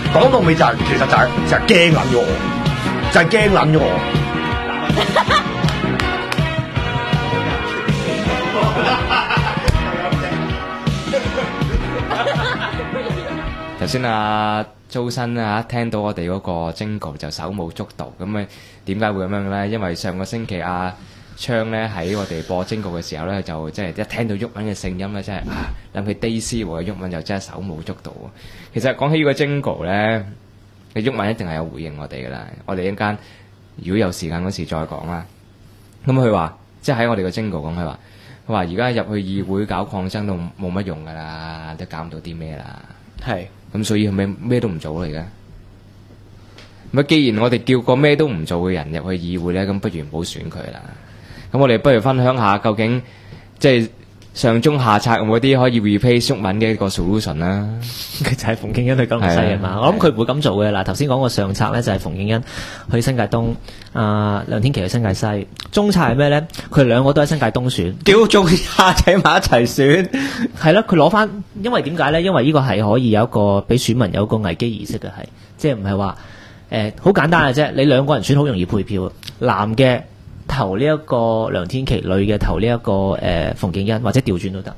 講到尾就係、其實就係、驚撚咗我，就係驚撚咗我。 頭先阿周生啊，聽到我哋嗰個 jingle 就手舞足蹈，咁啊點解會咁樣咧？因為上個星期阿昌咧喺我哋播 jingle 嘅時候咧，就即係一聽到鬱文嘅聲音咧，真係諗起 Daisy 和鬱文就真係手舞足蹈。其實講起呢個 jingle 咧，嘅鬱文一定係有回應我哋噶啦。我哋一陣間如果有時間嗰時再講啦。咁佢話即係喺我哋個 jingle 講，佢話而家入去議會搞抗爭都冇乜用噶啦，都搞唔到啲咩啦。 係。 咁所以係咪咩都唔做嚟嘅？咁既然我哋叫個咩都唔做嘅人入去議會咧，咁不如唔好選佢啦。咁我哋不如分享下究竟即係上中下策有冇啲可以 replace 毓民嘅一個 solution 啦。 佢就係馮敬恩去九龍西啊嘛，我諗佢唔會咁做嘅。嗱，頭先講個上策咧就係馮敬恩去新界東，梁天琦去新界西，中策係咩咧？佢哋兩個都喺新界東選， 屌中下仔埋一齊選， 係咯，佢攞翻，因為點解咧？因為呢個係可以有一個俾選民有一個危機意識嘅，係即係唔係話好簡單嘅啫。你兩個人選好容易配票，男嘅投呢一個梁天琦，女嘅投呢一個馮敬恩，或者調轉都得。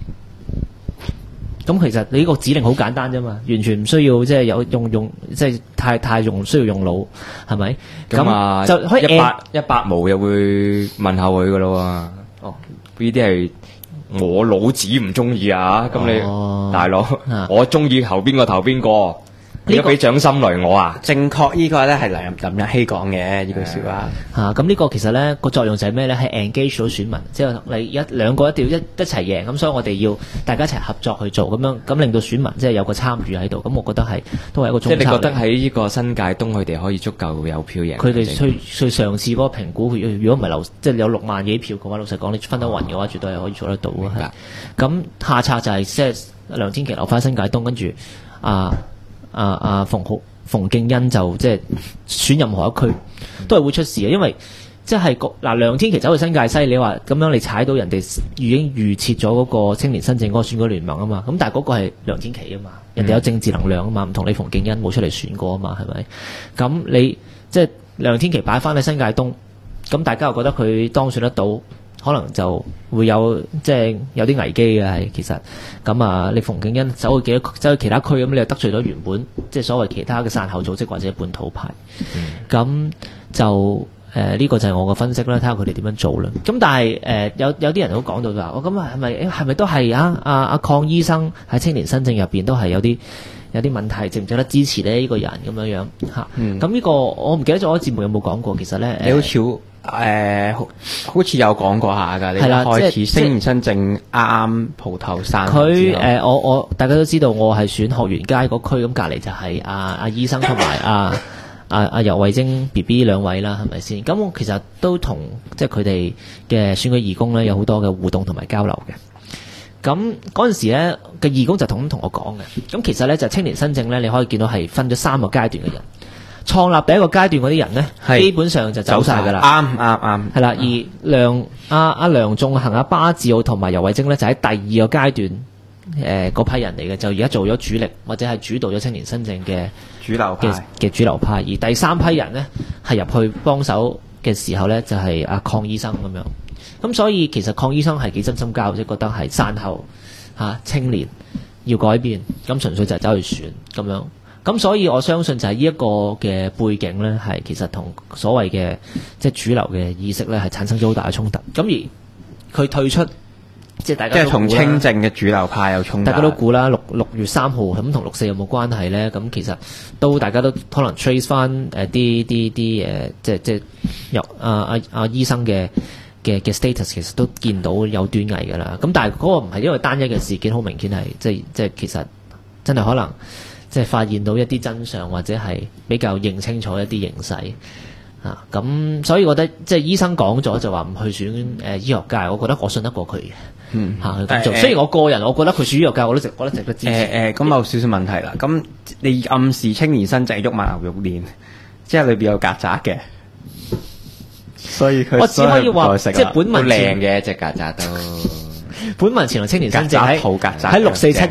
咁其實你呢個指令好簡單啫嘛，完全唔需要即係有用即係太需要用腦，係咪？ 咁就可以一百毛又會問下佢噶咯喎。哦，呢啲係我老子唔中意啊！咁你大佬，我中意投邊個投邊個。你都俾掌心雷我啊！ 正確呢個咧係林日曦講嘅呢句説話嚇。咁呢個其實咧個作用就係咩咧？係 engage 到選民，即係你兩個一定要一齊贏。咁所以我哋要大家一齊合作去做，咁樣咁令到選民即係有個參與喺度。咁我覺得係都係一個中策。 即係你覺得喺呢個新界東佢哋可以足夠有票贏？ 佢哋去嘗試嗰個評估，如果唔係即係有6萬幾票嘅話，老實講你分得勻嘅話，絕對係可以做得到嘅。咁下策就係即係梁天琦留翻新界東，跟住馮敬恩就即係選任何一區都係會出事嘅，因為即係梁天琦走去新界西，你話咁樣你踩到人哋已經預設咗嗰個青年新政嗰個選舉聯盟啊嘛，咁但係嗰個係梁天琦啊嘛，人哋有政治能量啊嘛，唔同你馮敬恩冇出嚟選過啊嘛，係咪？咁你即係梁天琦擺翻喺新界東，咁大家又覺得佢當選得到？可能就會有即係有啲危機嘅係其實咁你馮敬恩走去其他區，咁你又得罪咗原本即係所謂其他嘅散後組織或者本土派，咁就呢個就係我嘅分析啦，睇下佢哋點樣做啦。咁但係有啲人都講到話，咁係咪都係阿鄺醫生喺青年新政入邊都係有啲問題，值唔值得支持咧？呢個人咁樣嚇。咁呢個我唔記得咗節目有冇講過，其實咧你好似好似有講過下㗎，你一開始青年新政啱蒲頭山。 佢我大家都知道我係選學園街嗰區，咁隔離就係阿醫生同埋阿游蕙禎 BB 兩位啦，係咪先？咁我其實都同即係佢哋嘅選舉義工咧有好多嘅互動同埋交流嘅。咁嗰陣時咧嘅義工就同我講嘅，咁其實咧就青年新政咧，你可以見到係分咗3個階段嘅人。創立第一個階段嗰啲人咧，基本上就走晒㗎啦。 啱。係啦，而梁頌恆、巴治奧同埋游蕙禎咧，就喺第2個階段嗰批人嚟嘅，就而家做咗主力或者係主導咗青年新政嘅主流派。 而第3批人咧係入去幫手嘅時候咧，就係阿鄺醫生咁樣。咁所以其實鄺醫生係幾真心交，即係覺得係散後青年要改變，咁純粹就係走去選咁樣。咁所以我相信就係呢一個嘅背景咧，係其實同所謂嘅即係主流嘅意識咧，係產生咗好大嘅衝突。咁而佢退出，即係大家都即係同青政嘅主流派有衝突。 大家都估啦，6月3號咁同6·4有冇關係咧？咁其實大家都可能 trace 翻啲即係由阿醫生嘅 status 其實都見到有端倪㗎啦。咁但係嗰個唔係因為單一嘅事件，好明顯係即係其實真係可能。即係發現到一啲真相，或者係比較認清楚一啲形勢咁所以我覺得即係醫生講咗就話唔去選醫學界，我覺得我信得過佢嘅咁做。雖然我個人我覺得佢選醫學界，我都覺得值得支持。 咁有少少問題啦。咁你暗示青年新政係鬱文牛肉鏈，即係裏邊有曱甴嘅，所以佢我只可以話即係本文靚嘅隻曱甴都。 本文前同青年新政喺 6·4·71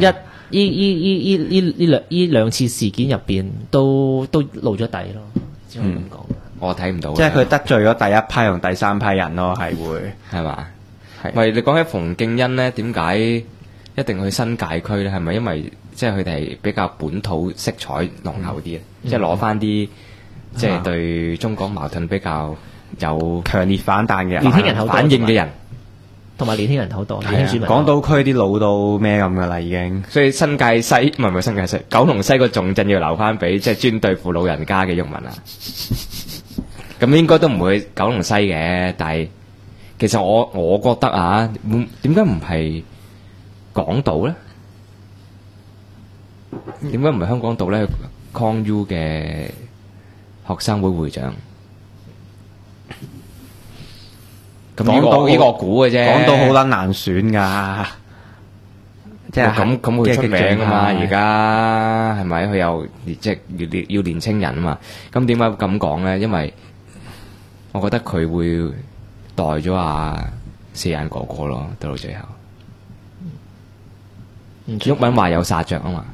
呢兩次事件入邊都露咗底咯，只可以咁講。 我睇唔到。 即係佢得罪咗第一批同第三批人咯，係會係嘛？ 係喂，你講起馮敬恩咧，點解一定去新界區咧？係咪因為即係佢哋係比較本土色彩濃厚啲咧？即係攞翻啲即係對中港矛盾比較有強烈反彈嘅人年輕人口多反應嘅人。 同埋年輕人好多，年輕選民多。 港島區啲老到咩咁噶啦，已經。 所以新界西唔係新界西，九龍西個重鎮要留翻俾即係專對付老人家嘅鬱民啊！咁應該都唔會九龍西嘅，但係其實我覺得啊，點解唔係港島咧？點解唔係香港島咧？Con.U 嘅學生會會長。咁呢個我估嘅啫， 港島好撚難選㗎，即係咁佢出名啊嘛！而家係咪佢又即係要年青人啊嘛？咁點解咁講咧？因為我覺得佢會代咗四眼哥哥咯，到最後。毓民話有殺着啊嘛，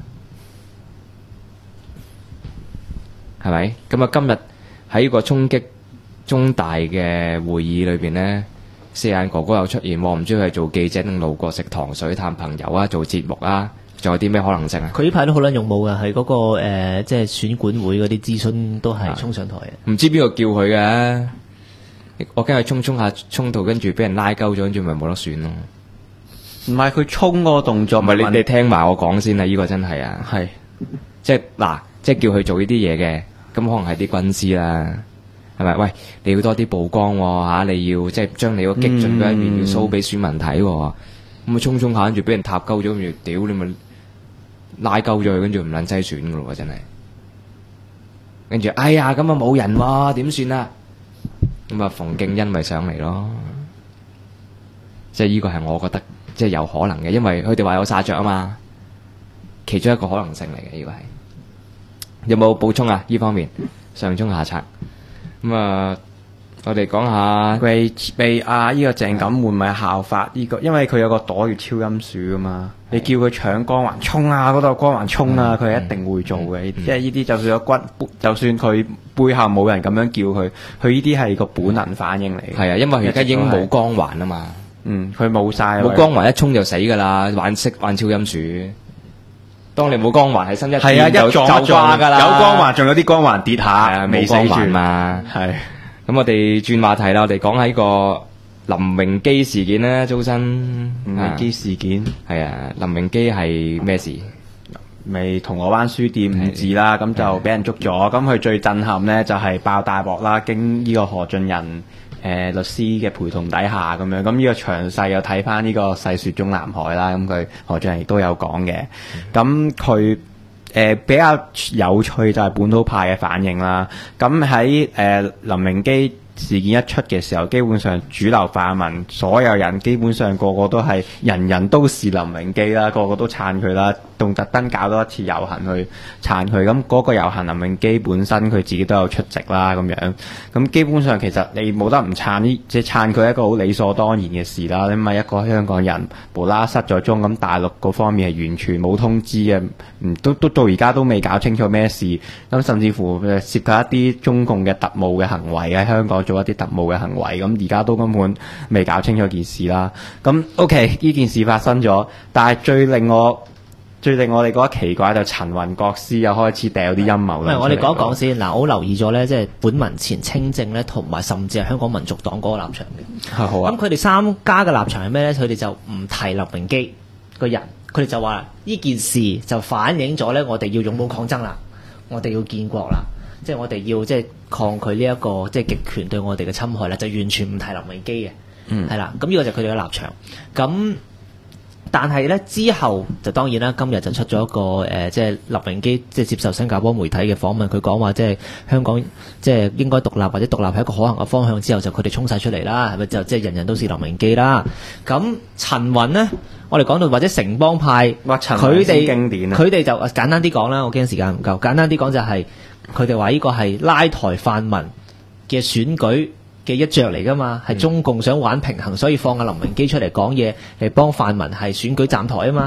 係咪？咁啊，今日喺個衝擊中大嘅會議裏邊咧。四眼哥哥有出現喎，唔知佢係做記者定路過食糖水探朋友啊，做節目啊，仲有啲咩可能性啊？ 佢呢排都好撚勇武㗎，係嗰個即係選管會嗰啲諮詢都係衝上台嘅。 唔知邊個叫佢嘅？我驚佢衝下衝到，跟住俾人拉鳩咗，跟住咪冇得選咯。 唔係佢衝嗰個動作， 唔係你聽埋我講先啊！呢個真係啊， 係即係嗱，即係叫佢做呢啲嘢嘅，咁可能係啲軍師啦。係咪？喂，你要多啲曝光喎，你要即係將你嗰激進嗰一面要 show 俾選民睇喎。咁啊，衝下，跟住俾人踏鳩咗，跟住屌你咪拉鳩咗佢，跟住唔撚篩選噶咯喎，真係。跟住哎呀，咁啊冇人喎，點算啊？咁啊，馮敬恩咪上嚟咯。即係呢個係我覺得即係有可能嘅，因為佢哋話有殺着啊嘛，其中一個可能性嚟嘅呢個係。有冇補充啊？呢方面上中下策。咁啊，我哋講下被呢個鄭錦滿咪效法呢個，因為佢有個朵叫超音鼠噶嘛。你叫佢搶光環衝啊，嗰度光環衝啊，佢係一定會做嘅。即係呢啲，就算有就算佢背後冇人咁樣叫佢，佢呢啲係個本能反應嚟嘅。 係啊，因為佢而家已經冇光環啊嘛。 佢冇晒， 冇光環一衝就死噶啦，玩超音鼠。當你冇光環喺身一係啊，一撞掛噶啦， 有光環仲有啲光環跌下， 未死住嘛。係，咁我哋轉話題啦，我哋講下呢個林榮基事件啦，周生。 林榮基事件係啊，林榮基係咩事？ 咪銅鑼灣書店誤字啦，咁就俾人捉咗。咁佢最震撼咧就係爆大鑊啦，經呢個何俊仁律師嘅陪同底下咁樣，咁呢個詳細又睇翻呢個細說中南海啦，咁佢何俊仁亦都有講嘅。咁佢比較有趣就係本土派嘅反應啦。咁喺林榮基事件一出嘅時候，基本上主流泛民所有人基本上個個都係人人都是林榮基啦，個個都撐佢啦，仲特登搞多一次遊行去撐佢。咁嗰個遊行林榮基本身佢自己都有出席啦，咁樣。咁基本上其實你冇得唔撐呢，即係撐佢一個好理所當然嘅事啦。你咪一個香港人無啦啦失咗蹤，咁大陸嗰方面係完全冇通知嘅，都到而家都未搞清楚咩事。咁甚至乎涉及一啲中共嘅特務嘅行為喺香港做一啲特務嘅行為，咁而家都根本未搞清楚件事啦。咁 OK， 呢件事發生咗，但係最令我哋覺得奇怪就陳雲國師又開始掉啲陰謀啦。 我哋講一講先。嗱，我留意咗咧，即係本民前清正咧，同埋甚至係香港民族黨嗰個立場嘅。 好啊。 咁佢哋三家嘅立場係咩咧？佢哋就唔提林榮基個人，佢哋就話呢件事就反映咗咧，我哋要勇武抗爭啦，我哋要建國啦，即係我哋要即係抗拒呢一個即係極權對我哋嘅侵害啦，就完全唔提林榮基嘅。係啦，咁呢個就係佢哋嘅立場。咁但係咧之後就當然啦，今日就出咗一個即係林榮基即係接受新加坡媒體嘅訪問，佢講話即係香港即係應該獨立或者獨立係一個可行嘅方向之後，就佢哋衝晒出嚟啦，係咪就即係人人都是林榮基啦？咁陳雲呢，我哋講到或者城邦派，佢哋經典啊， 佢哋就簡單啲講啦，我驚時間唔夠，簡單啲講就係佢哋話呢個係拉抬泛民嘅選舉嘅一著嚟噶嘛，係中共想玩平衡，所以放阿林榮基出嚟講嘢嚟幫泛民係選舉站台啊嘛。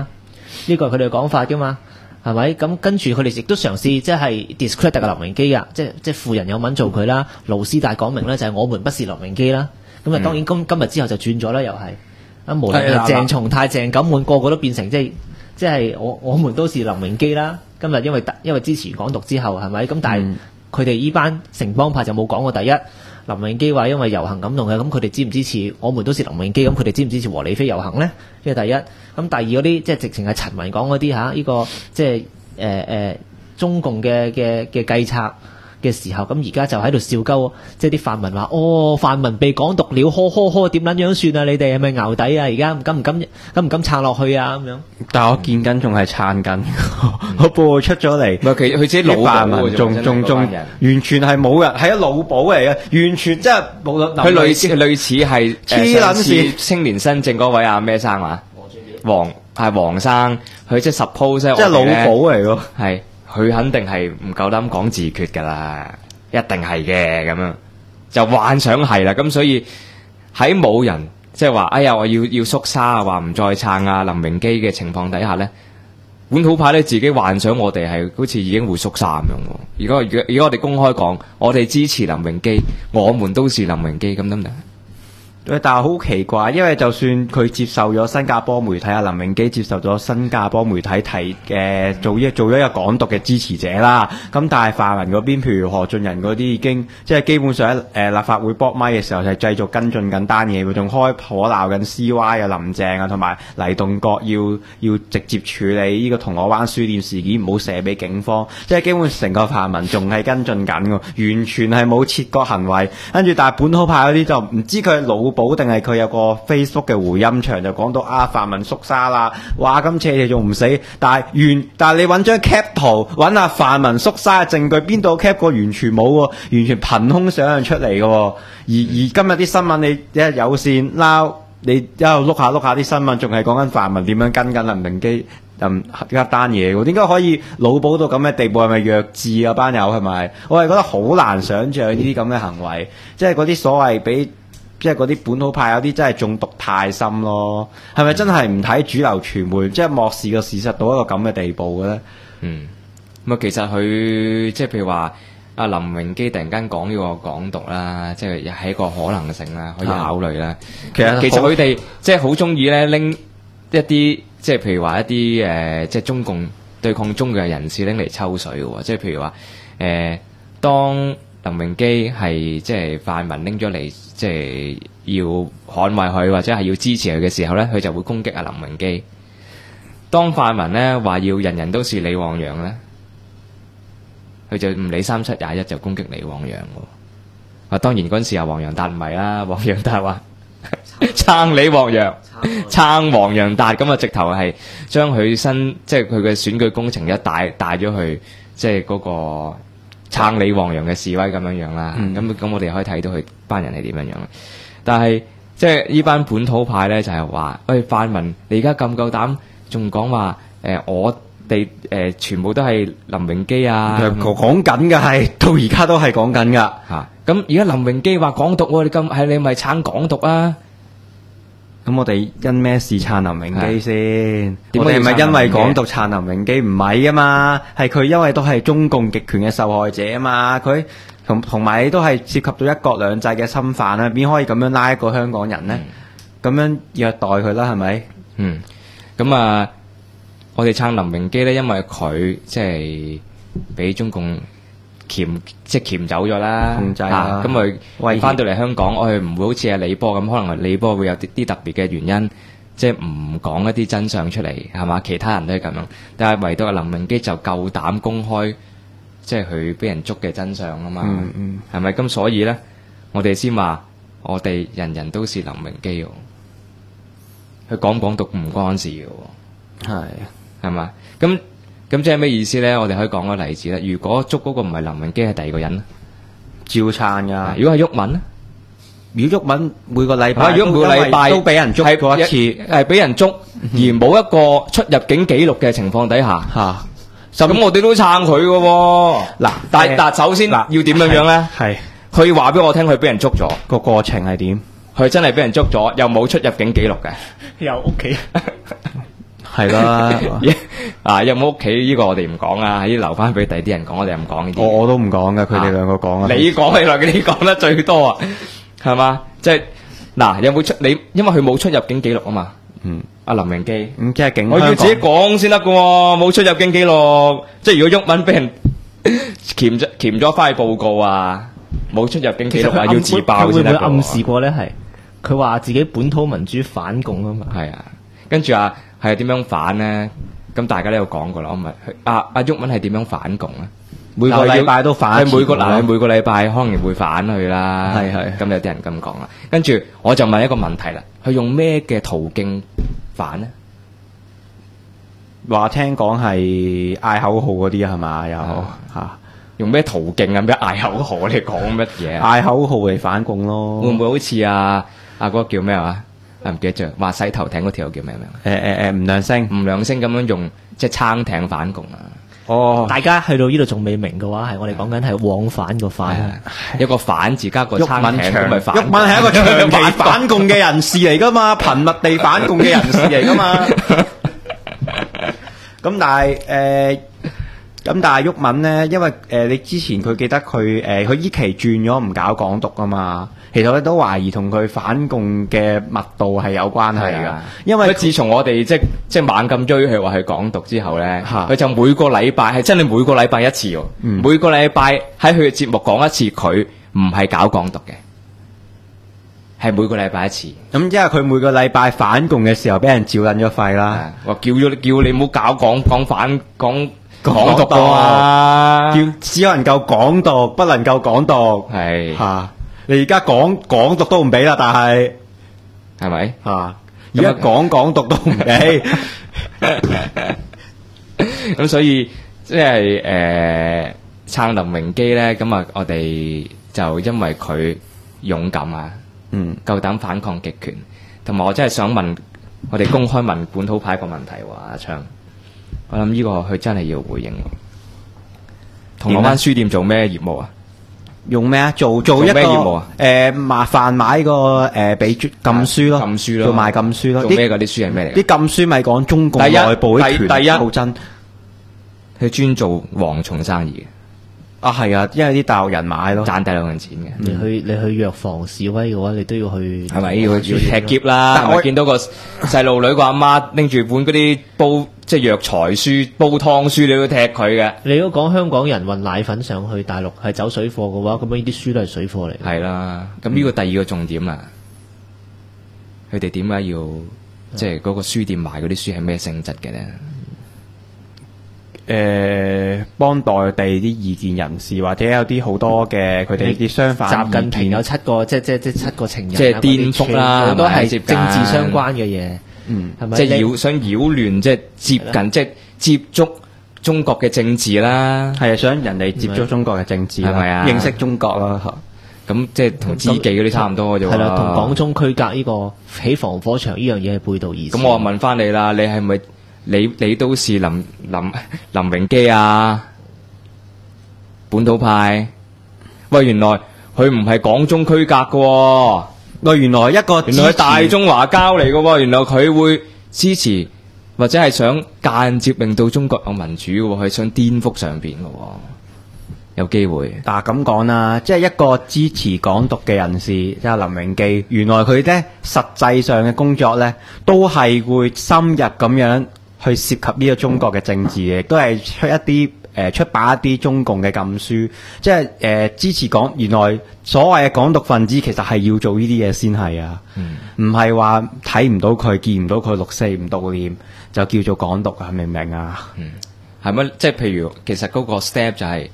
呢個係佢哋嘅講法噶嘛，係咪？咁跟住佢哋亦都嘗試即係 discredit 嘅林榮基啊，即係富人有文做佢啦，盧斯大講明咧就係我們不是林榮基啦。咁啊當然今日之後就轉咗啦，又係啊無論係鄭松泰、鄭錦滿個個都變成即係我們都是林榮基啦。今日因為支持港獨之後係咪？咁但係佢哋依班城邦派就冇講過第一。林榮基話因為遊行感動嘅，咁佢哋支唔支持？我們都是林榮基，咁佢哋支唔支持和理非遊行呢？呢個第一。咁第二嗰啲即係直情係陳雲講嗰啲呢個即係中共嘅計策嘅時候，咁而家就喺度笑鳩，即係啲泛民話泛民被港獨了，呵點撚樣算啊？你哋係咪淆底啊？而家敢唔敢撐落去啊？咁樣。但係我見緊仲係撐緊，個報告出咗嚟， 唔係佢自己老泛民仲完全係冇人，係一老保嚟嘅，完全即係冇得。 佢類似係黐撚線青年新政嗰位阿咩生啊？黃生，佢即係 suppose 即係老保嚟喎， 係。佢肯定係唔夠膽講自決㗎啦，一定係嘅咁樣，就幻想係啦。咁所以喺冇人即係話，哎呀，我要縮沙啊，話唔再撐啊林榮基嘅情況底下咧，本土派咧自己幻想我哋係好似已經會縮沙咁樣。如果我哋公開講，我哋支持林榮基，我們都是林榮基，咁得唔得？ 但係好奇怪，因為就算佢接受咗新加坡媒體林榮基接受咗新加坡媒體提嘅做咗一個港獨嘅支持者啦，咁但係泛民嗰邊，譬如何俊仁嗰啲已經即係基本上喺立法會搏咪嘅時候就係繼續跟進緊單嘢，佢仲開火鬧緊 CY 啊林鄭啊同埋黎棟國要直接處理呢個銅鑼灣書店事件，唔好射俾警方，即係基本成個泛民仲係跟進緊喎，完全係冇切割行為，跟住但係本土派嗰啲就唔知佢係老保定係佢有個 Facebook 嘅回音牆就講到泛民縮沙啦，話今次你仲唔死？但係你揾張 cap 圖揾下泛民縮沙嘅證據，邊度 cap 過？完全冇喎，完全憑空想象出嚟嘅喎。而今日啲新聞你一日有線撈，你一路碌下啲新聞，仲係講緊泛民點樣跟緊林榮基一單嘢喎？點解可以老保到咁嘅地步？係咪弱智啊班友係咪？我係覺得好難想像呢啲咁嘅行為，即係嗰啲所謂俾。即係嗰啲本土派有啲真係中毒太深咯，係咪真係唔睇主流傳媒，即係漠視個事實到一個咁嘅地步嘅咧？ 咁啊，其實佢即係譬如話阿林榮基突然間講呢個港獨啦，即係係一個可能性啦，可以考慮啦。其實佢哋即係好中意咧拎一啲即係譬如話一啲即係中共對抗中嘅人士拎嚟抽水嘅喎，即係譬如話當林榮基係即係泛民拎咗嚟，即係要捍衛佢或者係要支持佢嘅時候咧，佢就會攻擊阿林榮基。當泛民咧話要人人都是李旺陽咧，佢就唔理3721就攻擊李旺陽喎。當然嗰陣時黃洋達唔係啦，黃洋達話撐李旺陽，撐黃洋達，咁啊直頭係將佢即係佢嘅選舉工程一帶咗去即係嗰個撐李旺陽嘅示威咁樣啦。咁我哋可以睇到佢班人係點樣樣。但係即係呢班本土派咧就係話，喂，泛民你而家咁夠膽仲講話我哋全部都係林榮基啊， 講緊嘅係到而家都係講緊噶嚇。咁而家林榮基話港獨喎，你咪撐港獨啊？ 咁我哋因咩事撐林榮基先？我哋係咪因為港獨撐林榮基？唔係啊嘛，係佢因為都係中共極權嘅受害者啊嘛，佢同埋你都係涉及到一國兩制嘅侵犯啊，邊可以咁樣拉一個香港人呢？咁樣虐待佢啦，係咪？咁啊，我哋撐林榮基咧，因為佢即係俾中共鉗走咗啦，控制啦。咁佢翻到嚟香港，我哋唔會好似阿李波咁，可能李波會有啲特別嘅原因，即係唔講一啲真相出嚟，係嘛？其他人都係咁樣，但係唯獨阿林榮基就夠膽公開，即係佢俾人捉嘅真相啊嘛。係咪？咁所以咧，我哋先話我哋人人都是林榮基喎。佢講港獨唔關事嘅喎，係嘛？咁即係咩意思咧？我哋可以講個例子啦。如果捉嗰個唔係林榮基，係第二個人，照撐噶。如果係毓民咧，如果毓民每個禮拜都俾人捉過一次，係俾人捉，而冇一個出入境記錄嘅情況底下，咁我哋都撐佢嘅喎。嗱，但首先要點樣樣咧？係佢話俾我聽，佢俾人捉咗，個過程係點？佢真係俾人捉咗，又冇出入境記錄嘅，有屋企。 係啦。 啊，有冇屋企呢個我哋唔講啊，呢啲留翻俾第啲人講，我哋唔講呢啲。 我都唔講噶，佢哋兩個講啊。 你講起來，你講得最多啊，係嘛？即係嗱，有冇出你？因為佢冇出入境記錄啊嘛。阿林榮基， 咁即係警我要自己講先得噶喎，冇出入境記錄。即係如果鬱文俾人鉗咗翻去報告啊，冇出入境記錄啊，要自爆先得㗎喎。 會唔會暗示過咧？係佢話自己本土民主反共啊嘛。 係啊，跟住啊，係點樣反咧？咁大家都有講過啦，我咪阿鬱文係點樣反共咧？ 每個禮拜都反， 每個禮拜可能會反去啦。 係咁有啲人咁講啦。跟住我就問一個問題啦，佢用咩嘅途徑反咧？ 話聽講係嗌口號嗰啲係嘛？有嚇用咩途徑啊？咩嗌口號？你講乜嘢？ 嗌口號嚟反共咯。 會唔會好似嗰個叫咩話？唔記得咗，話洗頭艇嗰條叫咩名？ 吳亮星， 吳亮星咁樣用即係撐艇反共啊！ 哦， 大家去到呢度仲未明嘅話，係我哋講緊係往返個反， 一個反字加個撐艇咁咪反。 鬱文係一個長期反共嘅人士嚟噶嘛，頻密地反共嘅人士嚟噶嘛。咁但係鬱文咧，因為你之前佢記得佢依期轉咗唔搞港獨啊嘛，其實我都懷疑同佢反共嘅密度係有關係㗎，因為自從我哋即係猛咁追佢話係港獨之後咧， 嚇佢就每個禮拜係真係每個禮拜一次喎，每個禮拜喺佢嘅節目講一次佢唔係搞港獨嘅，係每個禮拜一次。 咁因為佢每個禮拜反共嘅時候，俾人照撚咗肺啦， 話叫你唔好搞講港獨啊！ 叫只能夠港獨，不能夠港獨。 係嚇，你而家講港獨都唔俾啦，但係係咪嚇？而家講港獨都唔俾， 咁所以即係撐林榮基咧，咁啊，我哋就因為佢勇敢啊，夠膽反抗極權，同埋我真係想問我哋公開問本土派一個問題喎，阿昌。我諗呢個佢真係要回應喎。銅鑼灣書店做咩業務啊？ 用咩啊？做一個咩業務啊？ 販賣個俾禁書咯， 禁書咯， 做賣禁書咯。 做咩㗎？啲書係咩嚟？ 啲禁書咪講中共內部啲權力好真。 佢專做蝗蟲生意嘅。 啊，係啊，因為啲大陸人買咯， 賺大陸人錢嘅。 你去藥房示威嘅話，你都要去係咪要踢劫啦？但我見到個細路女個阿媽拎住本嗰啲煲即係藥材書、煲湯書，你都踢佢嘅。 你如果講香港人運奶粉上去大陸係走水貨嘅話，咁呢啲書都係水貨嚟。 係啦，咁呢個第二個重點啦，佢哋點解要即係嗰個書店賣嗰啲書係咩性質嘅咧？ 幫內地啲意見人士，或者有啲好多嘅佢哋啲相反習近平有7個，即係7個情人， 即係顛覆啦， 都係政治相關嘅嘢。係咪？ 即係想擾亂，即係接近，即係接觸中國嘅政治啦。 係啊，想人哋接觸中國嘅政治， 係咪啊？ 認識中國啦。 咁即係同知己嗰啲差唔多啫喎。 係啦，同港中區隔呢個起防火牆呢樣嘢係背道而馳。 咁我問翻你啦，你係咪？你都是林榮基啊，本土派。喂，原來佢唔係港中區隔嘅喎。 喂，原來係大中華膠嚟嘅喎。原來佢會支持或者係想間接令到中國有民主嘅喎，係想顛覆上邊嘅喎。有機會。 嗱咁講啦，即係一個支持港獨嘅人士，即係林榮基。原來佢咧實際上嘅工作咧，都係會深入咁樣去涉及呢個中國嘅政治嘅，都係出版一啲中共嘅禁書，即係支持原來所謂嘅港獨分子其實係要做呢啲嘢先係啊，唔係話睇唔到佢見唔到佢六四唔悼念就叫做港獨啊，明唔明啊？ 係咪？即係譬如其實嗰個 step 就係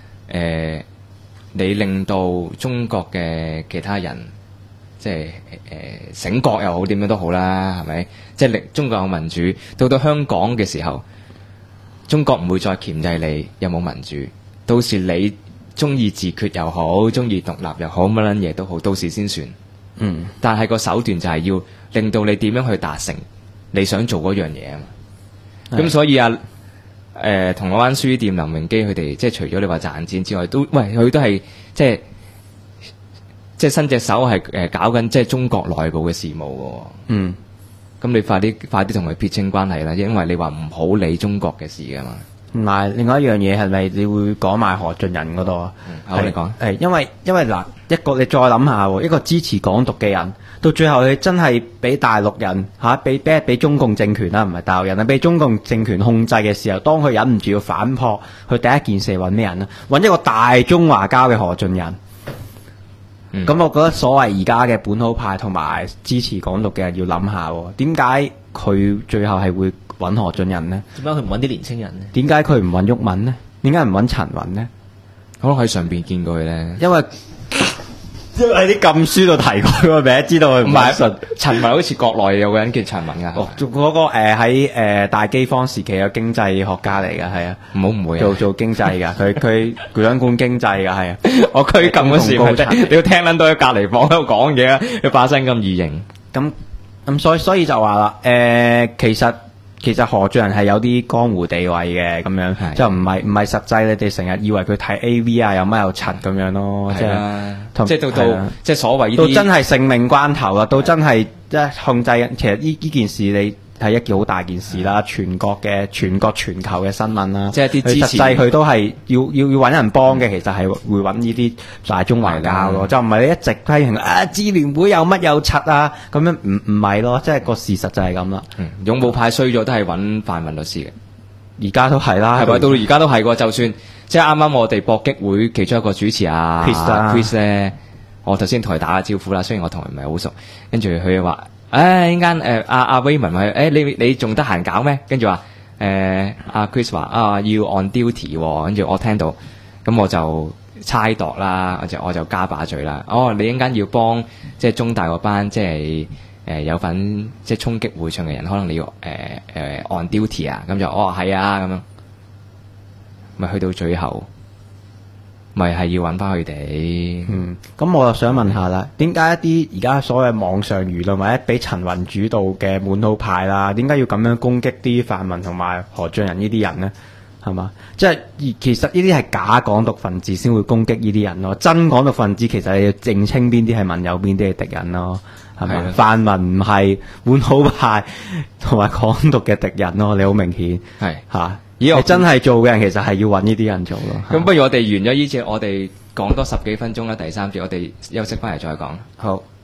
你令到中國嘅其他人即係醒覺又好點樣都好啦，係咪？即係中國有民主，到香港嘅時候，中國唔會再鉗制你有冇民主。到時你中意自決又好，中意獨立又好，乜撚嘢都好，到時先算。但係個手段就係要令到你點樣去達成你想做嗰樣嘢啊嘛。咁所以銅鑼灣書店林榮基佢哋即係除咗你話賺錢之外，佢都係即係伸隻手係搞緊即係中國內部嘅事務嘅。咁咁你快啲同佢撇清關係啦，因為你話唔好理中國嘅事㗎嘛。 唔係，另外一樣嘢係咪你會講埋何俊仁嗰度啊？ 好，你講。 係因為嗱，一個你再諗下喎，一個支持港獨嘅人，到最後佢真係俾大陸人俾中共政權啦，唔係大陸人啦，俾中共政權控制嘅時候，當佢忍唔住要反撲，佢第一件事係揾咩人啊？揾一個大中華膠嘅何俊仁。咁我覺得所謂而家嘅本土派同埋支持港獨嘅人要諗下喎，點解佢最後係會揾何俊仁呢？ 點解佢唔揾啲年青人呢？ 點解佢唔揾毓民呢？點解唔揾陳雲呢？ 可能喺上邊見過佢咧， 因為喺啲禁書度提過佢個名，知道佢唔係信。 陳雲好似國內有個人叫陳雲噶， 嗰個喺大饑荒時期嘅經濟學家嚟噶，係啊， 唔好誤會啊， 做經濟噶，佢掌管經濟噶，係啊。 我拘禁嗰時你要聽撚到喺隔離房喺度講嘢啊，佢把聲咁異形。 咁所以就話啦，其實何俊仁係有啲江湖地位嘅咁樣，就唔係實際你哋成日以為佢睇 A.V. 啊，有乜有柒咁樣咯，即係到即係所謂呢啲到真係性命關頭啦，到真係即係控制。其實呢件事你係一件好大件事啦，全國全球嘅新聞啦， 即係啲支持。 實際佢都係要揾人幫嘅，其實係會揾呢啲大中華膠咯，就唔係你一直批評支聯會有乜有柒啊咁樣，唔係咯，即係個事實就係咁啦。 勇武派衰咗都係揾泛民律師嘅， 而家都係啦， 係咪？到而家都係喎，就算即係啱啱我哋搏擊會其中一個主持Chris 咧，我頭先同佢打下招呼啦，雖然我同佢唔係好熟，跟住佢話。陣間阿 Raymond 話你仲得閒搞咩？跟住話阿 Chris 話要 on duty 喎，跟住我聽到，咁我就猜度啦，我就加把嘴啦。你陣間要幫即係中大嗰班即係有份即係衝擊會場嘅人，可能你要on duty 啊？咁就係啊咁樣，咪去到最後。咪係要揾翻佢哋。 咁我就想問下啦，點解一啲而家所謂網上輿論或者俾陳雲主導嘅本土派啦，點解要咁樣攻擊啲泛民同埋何俊仁呢啲人呢？係嘛？即係其實呢啲係假港獨分子先會攻擊呢啲人咯，真港獨分子其實你要認清邊啲係盟友，邊啲係敵人咯，係咪？泛民唔係本土派同埋港獨嘅敵人咯，你好明顯係嚇。你真係做嘅人，其實係要揾呢啲人做咯。 咁不如我哋完咗呢節，我哋講多10幾分鐘啦。第3節我哋休息翻嚟再講。 好。